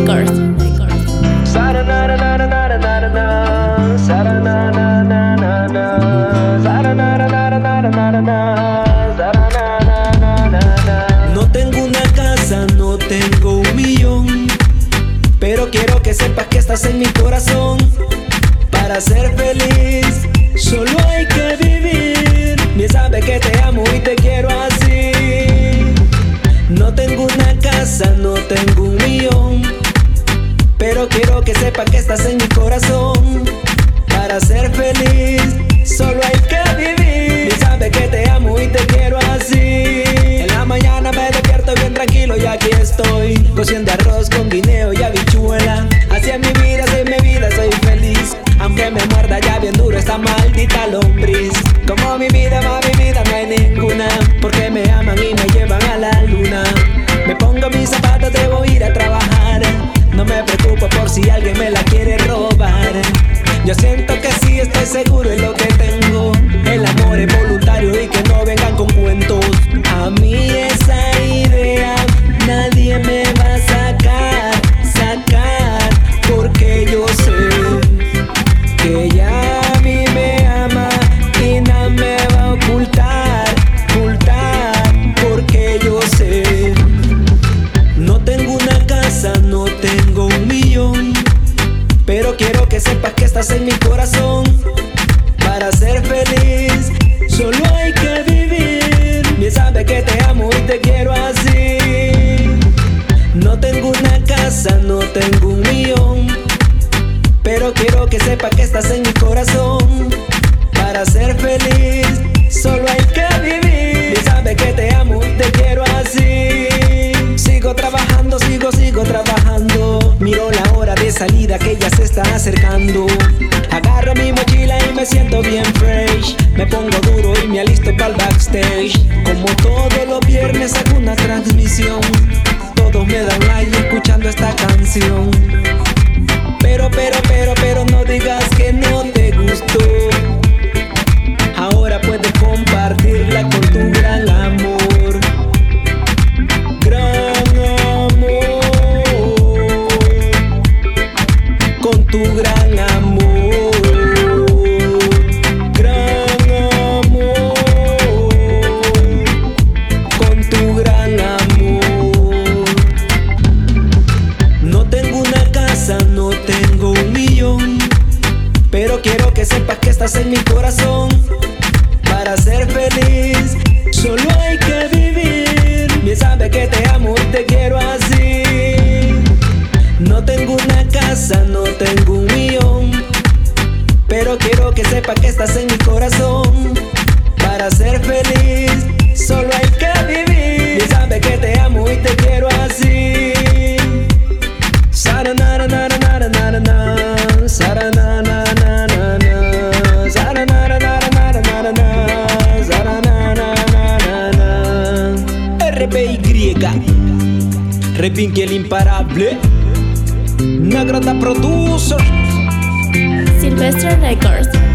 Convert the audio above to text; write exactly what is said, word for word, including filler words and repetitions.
Records. No tengo una casa, no tengo un millón, pero quiero que sepas que estás en mi corazón. Para ser feliz solo hay que vivir. Bien sabes que te amo y te quiero así. No tengo una casa, no tengo un millón, pero quiero que sepas que estás en mi corazón. Para ser feliz solo hay que vivir. Bien sabes que te amo y te quiero así. En la mañana me despierto bien tranquilo y aquí estoy cociendo arroz con guineo y habichuela. Así es mi vida, así es mi vida, soy feliz. Aunque me muerda ya bien duro esta maldita lombriz. Como mi vida, más mi vida no hay ninguna, porque me aman y me llevan a la luna. Me pongo mis zapatos, debo ir a trabajar. No me preocupo por si alguien me la quiere robar. Yo siento que sí, estoy seguro de lo que tengo. El amor es voluntario y que no vengan con cuentos. A mí esa idea nadie me va a sacar, sacar, porque yo sé que ella a mí me ama y nada me va a ocultar, ocultar, porque yo sé. No tengo una casa, no tengo un millón, pero quiero que sepas que estás en mi corazón. Para ser feliz solo hay que vivir. Bien sabes que te amo y te quiero así. No tengo una casa, no tengo un millón, pero quiero que sepas que estás en mi corazón. Para ser feliz solo hay que vivir. Bien sabes que te amo y te quiero así. Sigo trabajando, sigo, sigo trabajando. Miro la hora de salida que ya se está acercando. Agarro mi mochila y me siento bien fresh. Me pongo duro y me alisto para el backstage. Como todos los viernes hago una transmisión. Todos me dan like escuchando esta canción. Pero, pero, pero, pero no digas que no te gustó. Ahora puedes compartirla con tu gran amor. Gran amor. Con tu gran amor. Gran amor. Con tu gran amor. No tengo una casa, no tengo un millón, pero quiero que sepas que estás en mi corazón. Para ser feliz solo hay que vivir. Bien sabes que te amo y te quiero así. No tengo una casa, no tengo un millón, pero quiero que sepas que estás en mi corazón. Para ser feliz solo hay que vivir. Bien sabes que te amo y te quiero así. R B Y Repinky el imparable, Negrota Producer, Silvestre Records.